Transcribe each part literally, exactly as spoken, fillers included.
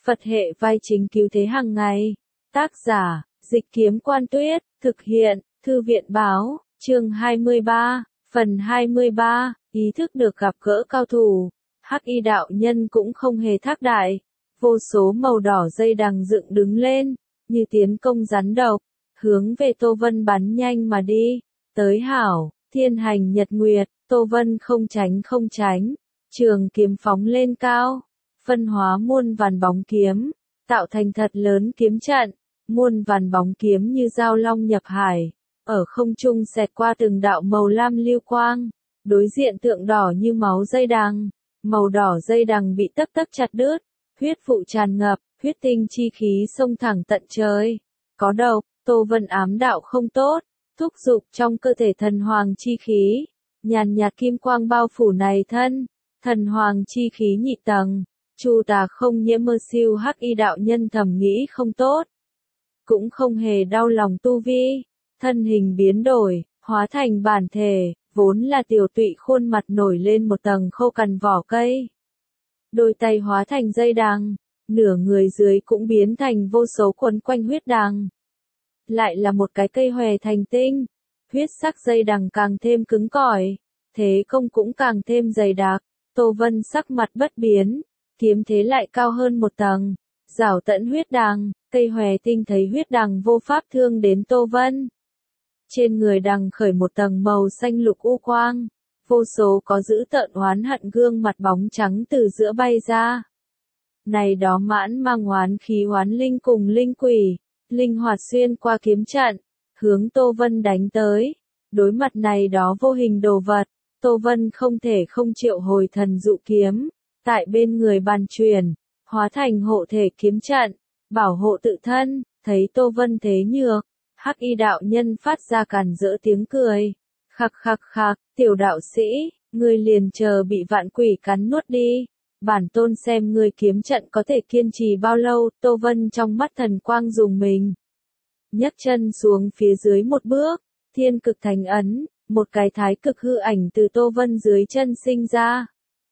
Phật hệ vai chính cứu thế hàng ngày. Tác giả, Dịch Kiếm Quan Tuyết, thực hiện, Thư viện Báo, chương hai mươi ba, phần hai mươi ba, ý thức được gặp gỡ cao thủ. Hắc y đạo nhân cũng không hề thác đại, vô số màu đỏ dây đằng dựng đứng lên, như tiến công rắn độc, hướng về Tô Vân bắn nhanh mà đi. Tới hảo, thiên hành nhật nguyệt, Tô Vân không tránh không tránh, trường kiếm phóng lên cao, phân hóa muôn vàn bóng kiếm, tạo thành thật lớn kiếm trận, muôn vàn bóng kiếm như dao long nhập hải, ở không trung xẹt qua từng đạo màu lam lưu quang, đối diện tượng đỏ như máu dây đằng, màu đỏ dây đằng bị tấp tấp chặt đứt, huyết vụ tràn ngập, huyết tinh chi khí xông thẳng tận trời. Có độc, Tô Vân ám đạo không tốt, thúc giục trong cơ thể thần hoàng chi khí, nhàn nhạt kim quang bao phủ này thân, thần hoàng chi khí nhị tầng, Chu Tà không nhiễm mơ siêu hắc y đạo nhân thầm nghĩ không tốt, cũng không hề đau lòng tu vi, thân hình biến đổi, hóa thành bản thể, vốn là tiểu tụy khuôn mặt nổi lên một tầng khô cằn vỏ cây. Đôi tay hóa thành dây đằng, nửa người dưới cũng biến thành vô số quấn quanh huyết đằng. Lại là một cái cây hòe thành tinh, huyết sắc dây đằng càng thêm cứng cỏi, thế công cũng càng thêm dày đặc. Tô Vân sắc mặt bất biến, kiếm thế lại cao hơn một tầng, rảo tận huyết đằng, cây hòe tinh thấy huyết đằng vô pháp thương đến Tô Vân. Trên người đằng khởi một tầng màu xanh lục u quang, vô số có dữ tợn oán hận gương mặt bóng trắng từ giữa bay ra. Này đó mãn mang oán khí oán linh cùng linh quỷ, linh hoạt xuyên qua kiếm trận, hướng Tô Vân đánh tới. Đối mặt này đó vô hình đồ vật, Tô Vân không thể không triệu hồi thần dụ kiếm, tại bên người bàn truyền, hóa thành hộ thể kiếm trận, bảo hộ tự thân. Thấy Tô Vân thế nhược, hắc y đạo nhân phát ra càn rỡ tiếng cười. Khặc khặc khặc, tiểu đạo sĩ, ngươi liền chờ bị vạn quỷ cắn nuốt đi. Bản tôn xem ngươi kiếm trận có thể kiên trì bao lâu. Tô Vân trong mắt thần quang dùng mình, nhấc chân xuống phía dưới một bước, thiên cực thành ấn, một cái thái cực hư ảnh từ Tô Vân dưới chân sinh ra.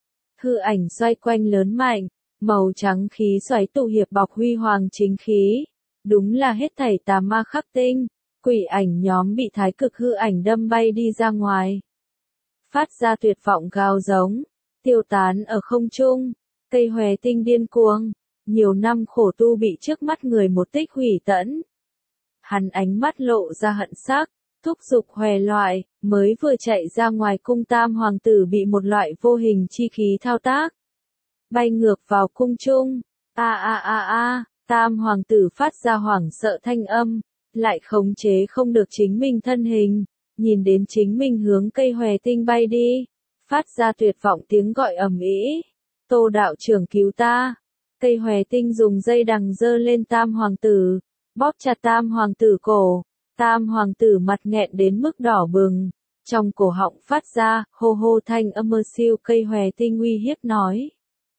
Hư ảnh xoay quanh lớn mạnh, màu trắng khí xoáy tụ hiệp bọc huy hoàng chính khí, đúng là hết thảy tà ma khắc tinh. Quỷ ảnh nhóm bị thái cực hư ảnh đâm bay đi ra ngoài, phát ra tuyệt vọng gào giống, tiêu tán ở không trung. Cây hòe tinh điên cuồng, nhiều năm khổ tu bị trước mắt người một tích hủy tẫn. Hắn ánh mắt lộ ra hận sắc, thúc giục hòe loại, mới vừa chạy ra ngoài cung tam hoàng tử bị một loại vô hình chi khí thao tác, bay ngược vào cung trung. A a a a, tam hoàng tử phát ra hoảng sợ thanh âm, lại khống chế không được chính mình thân hình, nhìn đến chính mình hướng cây hòe tinh bay đi, phát ra tuyệt vọng tiếng gọi ầm ĩ. Tô đạo trưởng cứu ta. Cây hòe tinh dùng dây đằng dơ lên tam hoàng tử, bóp chặt tam hoàng tử cổ. Tam hoàng tử mặt nghẹn đến mức đỏ bừng, trong cổ họng phát ra hô hô thanh âm mơ siêu. Cây hòe tinh uy hiếp nói,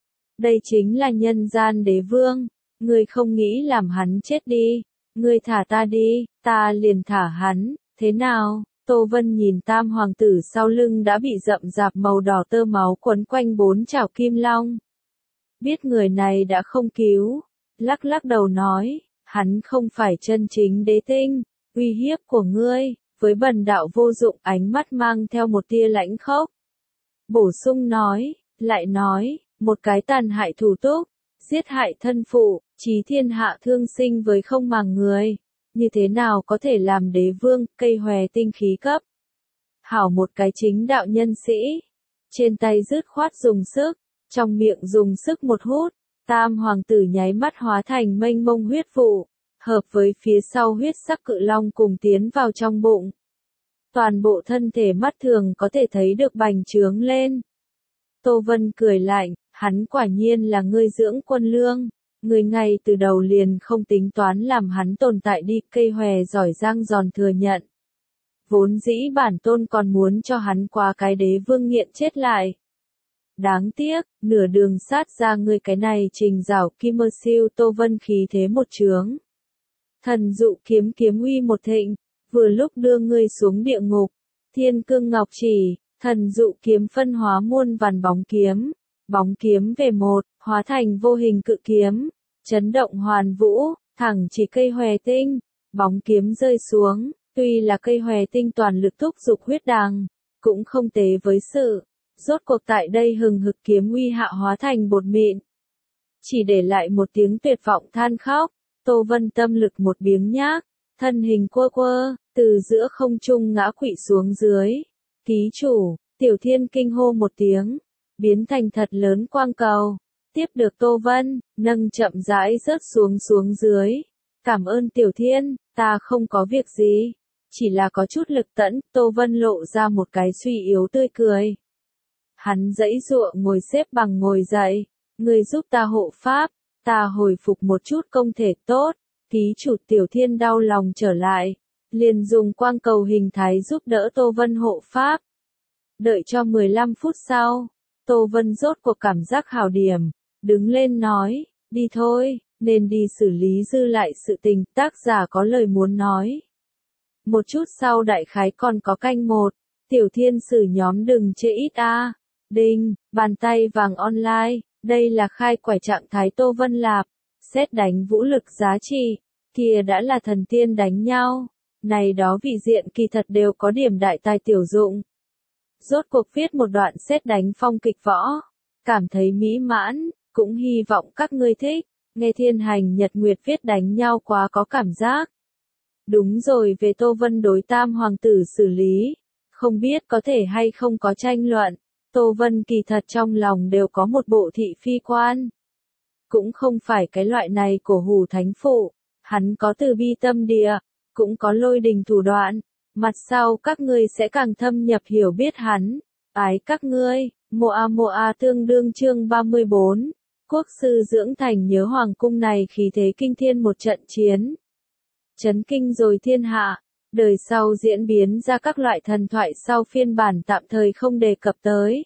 đây chính là nhân gian đế vương, ngươi không nghĩ làm hắn chết đi, ngươi thả ta đi, ta liền thả hắn. Thế nào? Tô Vân nhìn tam hoàng tử sau lưng đã bị rậm rạp màu đỏ tơ máu quấn quanh bốn chảo kim long, biết người này đã không cứu, lắc lắc đầu nói, hắn không phải chân chính đế tinh. Uy hiếp của ngươi, với bần đạo vô dụng. Ánh mắt mang theo một tia lãnh khốc, bổ sung nói, lại nói, một cái tàn hại thủ túc, giết hại thân phụ, chí thiên hạ thương sinh với không màng người, như thế nào có thể làm đế vương? Cây hòe tinh khí cấp hảo một cái chính đạo nhân sĩ, trên tay dứt khoát dùng sức, trong miệng dùng sức một hút, tam hoàng tử nháy mắt hóa thành mênh mông huyết vụ, hợp với phía sau huyết sắc cự long cùng tiến vào trong bụng. Toàn bộ thân thể mắt thường có thể thấy được bành trướng lên. Tô Vân cười lạnh, hắn quả nhiên là ngươi dưỡng quân lương, ngươi ngay từ đầu liền không tính toán làm hắn tồn tại đi. Cây hòe giỏi giang giòn thừa nhận, vốn dĩ bản tôn còn muốn cho hắn qua cái đế vương nghiện chết lại. Đáng tiếc, nửa đường sát ra ngươi cái này trình rảo kim mơ siêu. Tô Vân khí thế một trướng, thần dụ kiếm kiếm uy một thịnh, vừa lúc đưa ngươi xuống địa ngục. Thiên cương ngọc chỉ, thần dụ kiếm phân hóa muôn vàn bóng kiếm, bóng kiếm về một, hóa thành vô hình cự kiếm, chấn động hoàn vũ, thẳng chỉ cây hòe tinh, bóng kiếm rơi xuống, tuy là cây hòe tinh toàn lực thúc dục huyết đằng, cũng không tế với sự, rốt cuộc tại đây hừng hực kiếm uy hạ hóa thành bột mịn. Chỉ để lại một tiếng tuyệt vọng than khóc, Tô Vân tâm lực một biếng nhác, thân hình quơ quơ, từ giữa không trung ngã quỵ xuống dưới. Ký chủ, Tiểu Thiên kinh hô một tiếng, biến thành thật lớn quang cầu, tiếp được Tô Vân, nâng chậm rãi rớt xuống xuống dưới. Cảm ơn Tiểu Thiên, ta không có việc gì, chỉ là có chút lực tẫn. Tô Vân lộ ra một cái suy yếu tươi cười. Hắn giãy giụa ngồi xếp bằng ngồi dậy, ngươi giúp ta hộ pháp, ta hồi phục một chút công thể tốt. Ký chủ Tiểu Thiên đau lòng trở lại, liền dùng quang cầu hình thái giúp đỡ Tô Vân hộ pháp. Đợi cho mười lăm phút sau, Tô Vân rốt cuộc cảm giác hảo điểm, đứng lên nói, đi thôi, nên đi xử lý dư lại sự tình. Tác giả có lời muốn nói. Một chút sau đại khái còn có canh một, Tiểu Thiên sử nhóm đừng chê ít a. Đinh, bàn tay vàng online, đây là khai quải trạng thái Tô Vân Lạp, xét đánh vũ lực giá trị, kia đã là thần tiên đánh nhau, này đó vị diện kỳ thật đều có điểm đại tài tiểu dụng. Rốt cuộc viết một đoạn xét đánh phong kịch võ, cảm thấy mỹ mãn, cũng hy vọng các ngươi thích, nghe Thiên Hành Nhật Nguyệt viết đánh nhau quá có cảm giác. Đúng rồi, về Tô Vân đối tam hoàng tử xử lý, không biết có thể hay không có tranh luận. Tô Vân kỳ thật trong lòng đều có một bộ thị phi quan. Cũng không phải cái loại này cổ hủ thánh phụ, hắn có từ bi tâm địa, cũng có lôi đình thủ đoạn, mặt sau các ngươi sẽ càng thâm nhập hiểu biết hắn. Ái các ngươi, Moa Moa tương đương chương ba mươi bốn, quốc sư dưỡng thành nhớ hoàng cung này khí thế kinh thiên một trận chiến. Chấn kinh rồi thiên hạ, đời sau diễn biến ra các loại thần thoại sau phiên bản tạm thời không đề cập tới.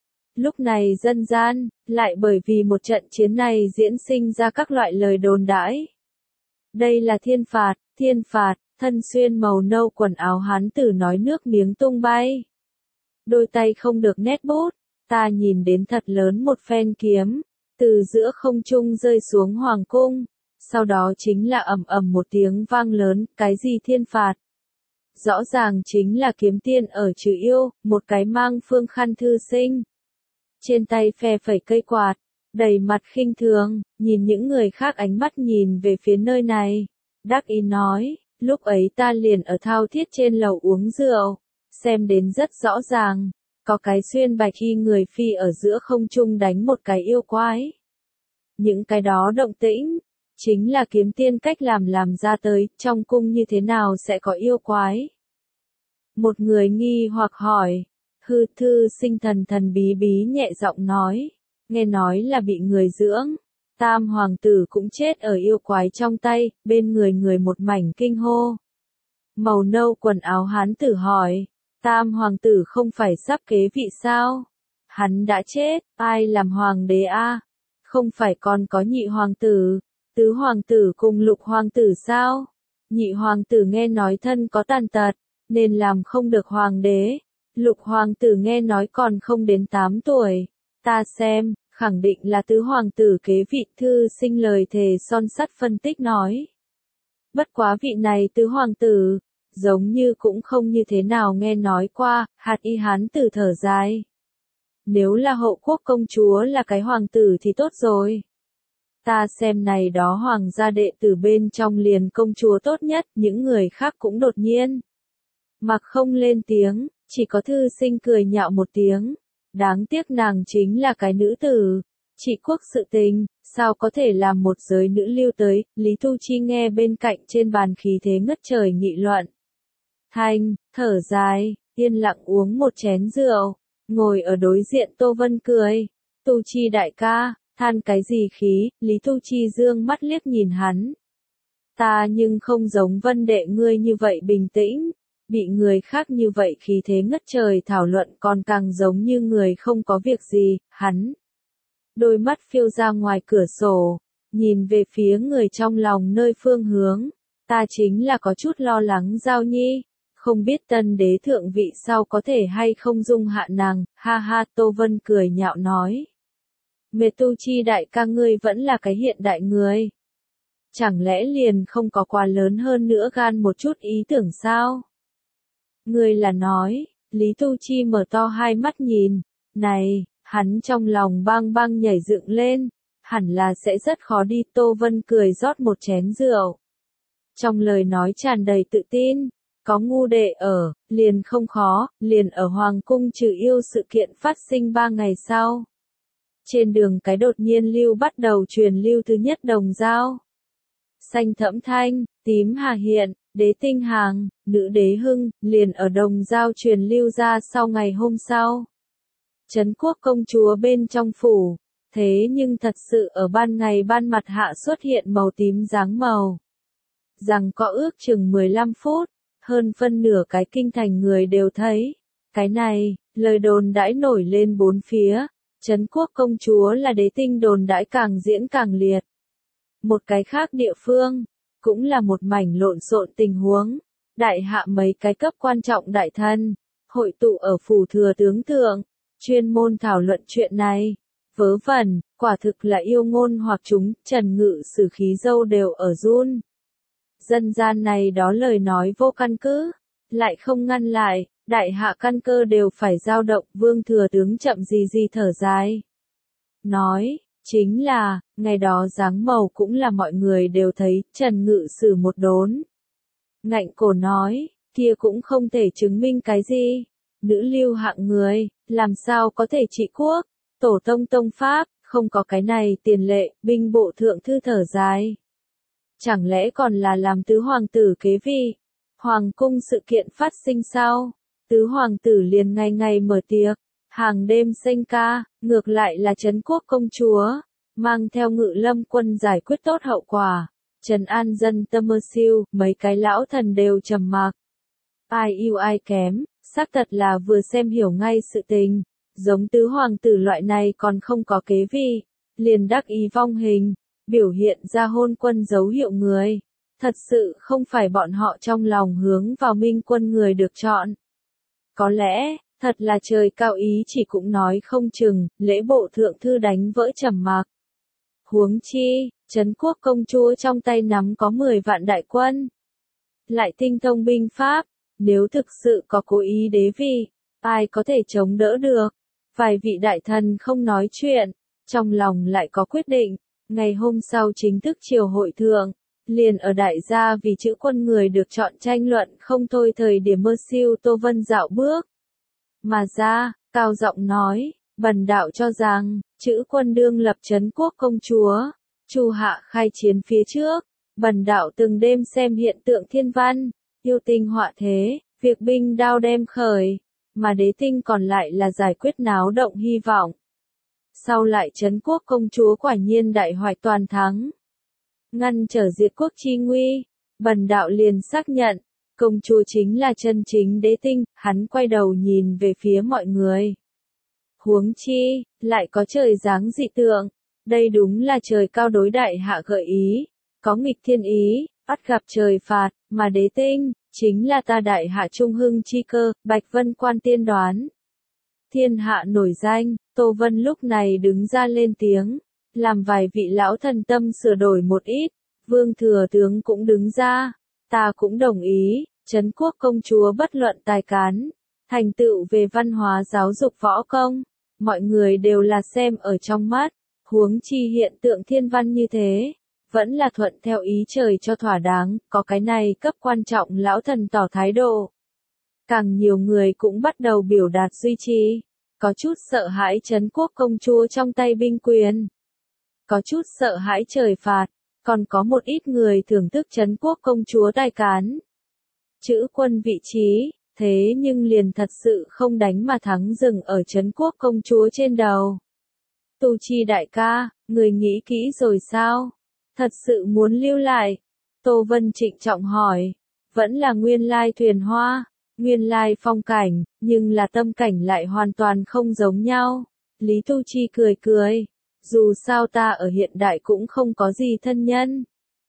Lúc này dân gian, lại bởi vì một trận chiến này diễn sinh ra các loại lời đồn đãi. Đây là thiên phạt, thiên phạt, thân xuyên màu nâu quần áo hán tử nói nước miếng tung bay. Đôi tay không được nét bút, ta nhìn đến thật lớn một phen kiếm, từ giữa không trung rơi xuống hoàng cung, sau đó chính là ầm ầm một tiếng vang lớn, cái gì thiên phạt? Rõ ràng chính là kiếm tiên ở trừ yêu, một cái mang phương khăn thư sinh. Trên tay phe phẩy cây quạt, đầy mặt khinh thường, nhìn những người khác ánh mắt nhìn về phía nơi này. Đắc ý nói, lúc ấy ta liền ở thao thiết trên lầu uống rượu, xem đến rất rõ ràng, có cái xuyên bạch y người phi ở giữa không trung đánh một cái yêu quái. Những cái đó động tĩnh, chính là kiếm tiên cách làm làm ra tới, trong cung như thế nào sẽ có yêu quái? Một người nghi hoặc hỏi, hư thư sinh thần thần bí bí nhẹ giọng nói, nghe nói là bị người dưỡng, tam hoàng tử cũng chết ở yêu quái trong tay, bên người người một mảnh kinh hô. Màu nâu quần áo hán tử hỏi, tam hoàng tử không phải sắp kế vị sao? Hắn đã chết, ai làm hoàng đế a? Không phải còn có nhị hoàng tử, tứ hoàng tử cùng lục hoàng tử sao? Nhị hoàng tử nghe nói thân có tàn tật, nên làm không được hoàng đế. Lục hoàng tử nghe nói còn không đến tám tuổi. Ta xem, khẳng định là tứ hoàng tử kế vị. Thư sinh lời thề son sắt phân tích nói. Bất quá vị này tứ hoàng tử, giống như cũng không như thế nào nghe nói qua. Hạt y hán tử thở dài. Nếu là hậu quốc công chúa là cái hoàng tử thì tốt rồi. Ta xem này đó hoàng gia đệ tử bên trong liền công chúa tốt nhất, những người khác cũng đột nhiên. Mặc không lên tiếng, chỉ có thư sinh cười nhạo một tiếng. Đáng tiếc nàng chính là cái nữ tử. Trị quốc sự tình, sao có thể làm một giới nữ lưu tới, Lý Thu Chi nghe bên cạnh trên bàn khí thế ngất trời nghị luận. Thanh, thở dài, yên lặng uống một chén rượu, ngồi ở đối diện Tô Vân cười. Tu Chi đại ca, than cái gì khí? Lý Thu Chi dương mắt liếc nhìn hắn. Ta nhưng không giống Vân đệ ngươi như vậy bình tĩnh, bị người khác như vậy khí thế ngất trời thảo luận còn càng giống như người không có việc gì. Hắn đôi mắt phiêu ra ngoài cửa sổ, nhìn về phía người trong lòng nơi phương hướng. Ta chính là có chút lo lắng Giao Nhi, không biết tân đế thượng vị sau có thể hay không dung hạ nàng. Ha ha, Tô Vân cười nhạo nói. Metuchi đại ca ngươi vẫn là cái hiện đại người. Chẳng lẽ liền không có quá lớn hơn nữa gan một chút ý tưởng sao? Ngươi là nói, Lý Tu Chi mở to hai mắt nhìn, này, hắn trong lòng bang bang nhảy dựng lên, hẳn là sẽ rất khó đi. Tô Vân cười rót một chén rượu. Trong lời nói tràn đầy tự tin, có ngu đệ ở, liền không khó, liền ở Hoàng cung trừ yêu sự kiện phát sinh ba ngày sau. Trên đường cái đột nhiên lưu bắt đầu truyền lưu thứ nhất đồng dao. Xanh thẫm thanh, tím hà hiện, đế tinh hàng, nữ đế hưng, liền ở đồng dao truyền lưu ra sau ngày hôm sau. Trấn quốc công chúa bên trong phủ, thế nhưng thật sự ở ban ngày ban mặt hạ xuất hiện màu tím dáng màu. Rằng có ước chừng mười lăm phút, hơn phân nửa cái kinh thành người đều thấy. Cái này, lời đồn đãi nổi lên bốn phía, Trấn quốc công chúa là đế tinh đồn đãi càng diễn càng liệt. Một cái khác địa phương, cũng là một mảnh lộn xộn tình huống. Đại hạ mấy cái cấp quan trọng đại thân, hội tụ ở phủ thừa tướng thượng, chuyên môn thảo luận chuyện này. Vớ vẩn, quả thực là yêu ngôn hoặc chúng, Trần Ngự Sử khí dâu đều ở run. Dân gian này đó lời nói vô căn cứ, lại không ngăn lại, đại hạ căn cơ đều phải dao động. Vương thừa tướng chậm gì gì thở dài. Nói, chính là, ngày đó dáng màu cũng là mọi người đều thấy. Trần Ngự Sử một đốn. Ngạnh cổ nói, kia cũng không thể chứng minh cái gì. Nữ lưu hạng người, làm sao có thể trị quốc, tổ tông tông pháp, không có cái này tiền lệ. Binh bộ thượng thư thở dài. Chẳng lẽ còn là làm tứ hoàng tử kế vị? Hoàng cung sự kiện phát sinh sao? Tứ hoàng tử liền ngày ngày mở tiệc, hàng đêm sênh ca, ngược lại là Trấn quốc công chúa, mang theo Ngự Lâm quân giải quyết tốt hậu quả. Trần an dân tâm mơ siêu, mấy cái lão thần đều trầm mặc. Ai yêu ai kém, xác thật là vừa xem hiểu ngay sự tình. Giống tứ hoàng tử loại này còn không có kế vị, liền đắc ý vong hình, biểu hiện ra hôn quân dấu hiệu người. Thật sự không phải bọn họ trong lòng hướng vào minh quân người được chọn. Có lẽ, thật là trời cao ý chỉ cũng nói không chừng. Lễ bộ thượng thư đánh vỡ trầm mặc. Huống chi, Trấn quốc công chúa trong tay nắm có mười vạn đại quân. Lại tinh thông binh pháp, nếu thực sự có cố ý đế vị, ai có thể chống đỡ được. Vài vị đại thần không nói chuyện, trong lòng lại có quyết định. Ngày hôm sau chính thức triều hội thượng, liền ở đại gia vì chữ quân người được chọn tranh luận không thôi. Thời điểm mơ siêu Tô Vân dạo bước mà ra, cao giọng nói, bần đạo cho rằng, chữ quân đương lập Trấn quốc công chúa, Chu hạ khai chiến phía trước, bần đạo từng đêm xem hiện tượng thiên văn, yêu tinh họa thế, việc binh đao đem khởi, mà đế tinh còn lại là giải quyết náo động hy vọng. Sau lại Trấn quốc công chúa quả nhiên đại hoạch toàn thắng, ngăn trở diệt quốc chi nguy, bần đạo liền xác nhận, công chúa chính là chân chính đế tinh. Hắn quay đầu nhìn về phía mọi người. Huống chi, lại có trời giáng dị tượng, đây đúng là trời cao đối đại hạ gợi ý, có nghịch thiên ý, bắt gặp trời phạt, mà đế tinh, chính là ta đại hạ trung hưng chi cơ. Bạch Vân Quan tiên đoán. Thiên hạ nổi danh, Tô Vân lúc này đứng ra lên tiếng, làm vài vị lão thần tâm sửa đổi một ít. Vương thừa tướng cũng đứng ra, ta cũng đồng ý. Trấn quốc công chúa bất luận tài cán, thành tựu về văn hóa giáo dục võ công, mọi người đều là xem ở trong mắt. Huống chi hiện tượng thiên văn như thế, vẫn là thuận theo ý trời cho thỏa đáng. Có cái này cấp quan trọng lão thần tỏ thái độ, càng nhiều người cũng bắt đầu biểu đạt duy trì. Có chút sợ hãi Trấn quốc công chúa trong tay binh quyền, có chút sợ hãi trời phạt, còn có một ít người thưởng thức Trấn quốc công chúa tài cán. Chữ quân vị trí, thế nhưng liền thật sự không đánh mà thắng dừng ở Trấn quốc công chúa trên đầu. Tu Chi đại ca, người nghĩ kỹ rồi sao? Thật sự muốn lưu lại? Tô Vân trịnh trọng hỏi. Vẫn là nguyên lai thuyền hoa, nguyên lai phong cảnh, nhưng là tâm cảnh lại hoàn toàn không giống nhau. Lý Tu Chi cười cười. Dù sao ta ở hiện đại cũng không có gì thân nhân.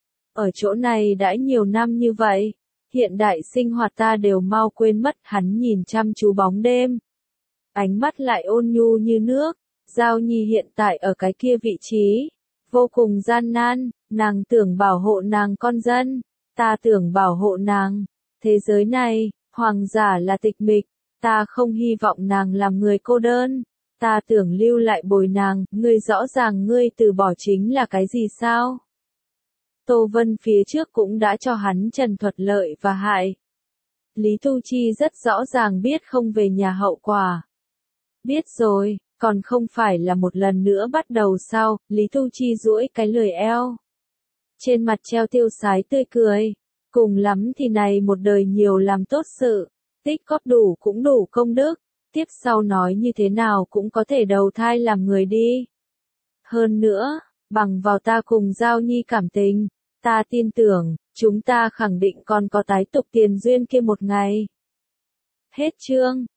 Ở chỗ này đã nhiều năm như vậy, hiện đại sinh hoạt ta đều mau quên mất. Hắn nhìn chăm chú bóng đêm, ánh mắt lại ôn nhu như nước, Giao Nhi hiện tại ở cái kia vị trí, vô cùng gian nan, nàng tưởng bảo hộ nàng con dân, ta tưởng bảo hộ nàng. Thế giới này, hoàng giả là tịch mịch, ta không hy vọng nàng làm người cô đơn, ta tưởng lưu lại bồi nàng, ngươi rõ ràng ngươi từ bỏ chính là cái gì sao? Tô Vân phía trước cũng đã cho hắn trần thuật lợi và hại. Lý Tu Chi rất rõ ràng biết không về nhà hậu quả. Biết rồi, còn không phải là một lần nữa bắt đầu sao? Lý Tu Chi duỗi cái lười eo. Trên mặt treo tiêu sái tươi cười. Cùng lắm thì này một đời nhiều làm tốt sự, tích góp đủ cũng đủ công đức, tiếp sau nói như thế nào cũng có thể đầu thai làm người đi. Hơn nữa, bằng vào ta cùng Giao Nhi cảm tình, ta tin tưởng, chúng ta khẳng định còn có tái tục tiền duyên kia một ngày. Hết chương.